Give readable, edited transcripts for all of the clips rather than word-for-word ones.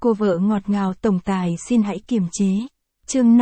Cô vợ ngọt ngào tổng tài xin hãy kiềm chế. Chương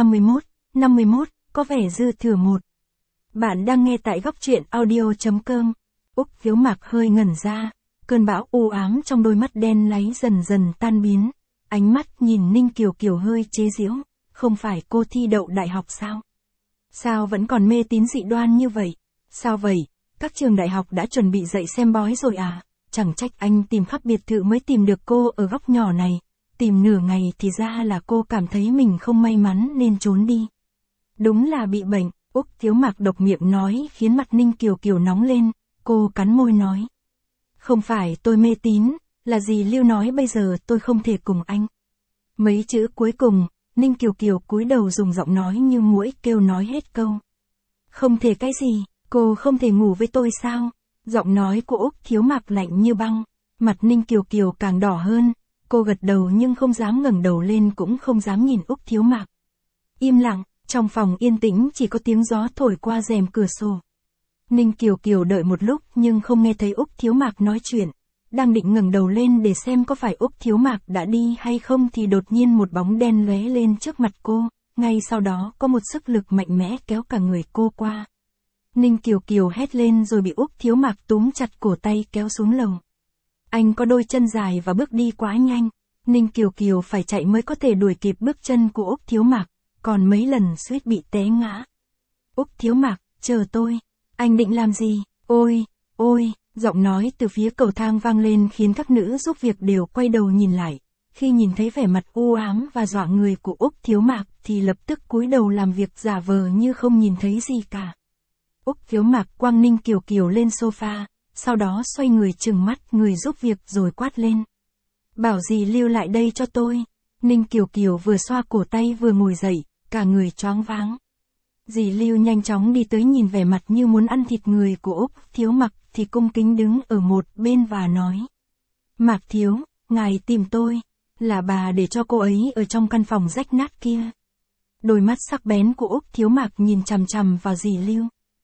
51, có vẻ dư thừa một. Bạn đang nghe tại góc truyện audio.com. Úc Thiếu Mạc hơi ngẩn ra, cơn bão u ám trong đôi mắt đen láy dần dần tan biến, ánh mắt nhìn Ninh Kiều Kiều hơi chế giễu, không phải cô thi đậu đại học sao? Sao vẫn còn mê tín dị đoan như vậy? Sao vậy? Các trường đại học đã chuẩn bị dạy xem bói rồi à? Chẳng trách anh tìm khắp biệt thự mới tìm được cô ở góc nhỏ này. Tìm nửa ngày thì ra là cô cảm thấy mình không may mắn nên trốn đi. Đúng là bị bệnh, Úc Thiếu Mạc độc miệng nói khiến mặt Ninh Kiều Kiều nóng lên, cô cắn môi nói. Không phải tôi mê tín, là dì Lưu nói bây giờ tôi không thể cùng anh. Mấy chữ cuối cùng, Ninh Kiều Kiều cúi đầu dùng giọng nói như muỗi kêu nói hết câu. Không thể cái gì, cô không thể ngủ với tôi sao? Giọng nói của Úc Thiếu Mạc lạnh như băng, mặt Ninh Kiều Kiều càng đỏ hơn, cô gật đầu nhưng không dám ngẩng đầu lên cũng không dám nhìn Úc Thiếu Mạc. Im lặng, trong phòng yên tĩnh chỉ có tiếng gió thổi qua rèm cửa sổ. Ninh Kiều Kiều đợi một lúc nhưng không nghe thấy Úc Thiếu Mạc nói chuyện, đang định ngẩng đầu lên để xem có phải Úc Thiếu Mạc đã đi hay không thì đột nhiên một bóng đen lóe lên trước mặt cô, ngay sau đó có một sức lực mạnh mẽ kéo cả người cô qua. Ninh Kiều Kiều hét lên rồi bị Úc Thiếu Mạc túm chặt cổ tay kéo xuống lầu. Anh có đôi chân dài và bước đi quá nhanh, Ninh Kiều Kiều phải chạy mới có thể đuổi kịp bước chân của Úc Thiếu Mạc, còn mấy lần suýt bị té ngã. Úc Thiếu Mạc, chờ tôi, anh định làm gì? Ôi, giọng nói từ phía cầu thang vang lên khiến các nữ giúp việc đều quay đầu nhìn lại. Khi nhìn thấy vẻ mặt u ám và dọa người của Úc Thiếu Mạc thì lập tức cúi đầu làm việc giả vờ như không nhìn thấy gì cả. Úc Thiếu Mạc quăng Ninh Kiều Kiều lên sofa, sau đó xoay người trừng mắt người giúp việc rồi quát lên. Bảo dì Lưu lại đây cho tôi. Ninh Kiều Kiều vừa xoa cổ tay vừa ngồi dậy, cả người choáng váng. Dì Lưu nhanh chóng đi tới nhìn vẻ mặt như muốn ăn thịt người của Úc Thiếu Mạc thì cung kính đứng ở một bên và nói. Mạc Thiếu, ngài tìm tôi, là bà để cho cô ấy ở trong căn phòng rách nát kia. Đôi mắt sắc bén của Úc Thiếu Mạc nhìn chằm chằm vào dì Lưu.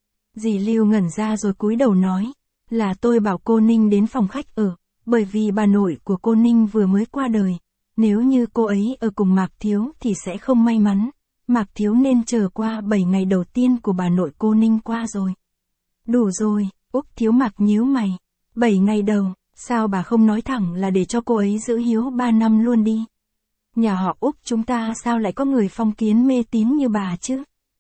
Dì Lưu ngẩn ra rồi cúi đầu nói, là tôi bảo cô Ninh đến phòng khách ở, bởi vì bà nội của cô Ninh vừa mới qua đời, nếu như cô ấy ở cùng Mạc Thiếu thì sẽ không may mắn, Mạc Thiếu nên chờ qua 7 ngày đầu tiên của bà nội cô Ninh qua rồi. Đủ rồi, Úc Thiếu Mạc nhíu mày, 7 ngày đầu, sao bà không nói thẳng là để cho cô ấy giữ hiếu 3 năm luôn đi. Nhà họ Úc chúng ta sao lại có người phong kiến mê tín như bà chứ?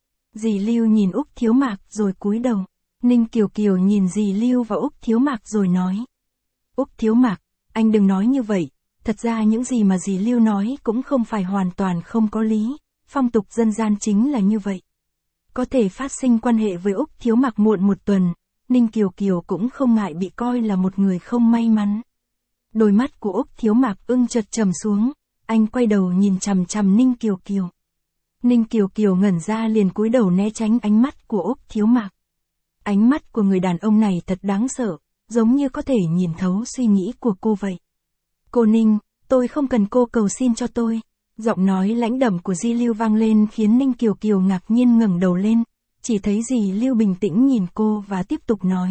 Dì Lưu nhìn Úc Thiếu Mạc rồi cúi đầu. Ninh Kiều Kiều nhìn dì Lưu và Úc Thiếu Mạc rồi nói. Úc Thiếu Mạc, anh đừng nói như vậy, thật ra những gì mà dì Lưu nói cũng không phải hoàn toàn không có lý, phong tục dân gian chính là như vậy. Có thể phát sinh quan hệ với Úc Thiếu Mạc muộn một tuần, Ninh Kiều Kiều cũng không ngại bị coi là một người không may mắn. Đôi mắt của Úc Thiếu Mạc chợt trầm xuống, anh quay đầu nhìn chằm chằm Ninh Kiều Kiều. Ninh Kiều Kiều ngẩn ra liền cúi đầu né tránh ánh mắt của Úc Thiếu Mạc. Ánh mắt của người đàn ông này thật đáng sợ, giống như có thể nhìn thấu suy nghĩ của cô vậy. Cô Ninh, tôi không cần cô cầu xin cho tôi. Giọng nói lãnh đạm của dì Lưu vang lên khiến Ninh Kiều Kiều ngạc nhiên ngẩng đầu lên, chỉ thấy dì Lưu bình tĩnh nhìn cô và tiếp tục nói.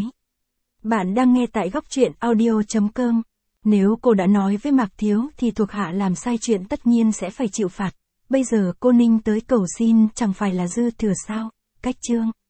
Bạn đang nghe tại góc truyện audio.com. Nếu cô đã nói với Mạc Thiếu thì thuộc hạ làm sai chuyện tất nhiên sẽ phải chịu phạt. Bây giờ cô Ninh tới cầu xin chẳng phải là dư thừa sao? Cách chương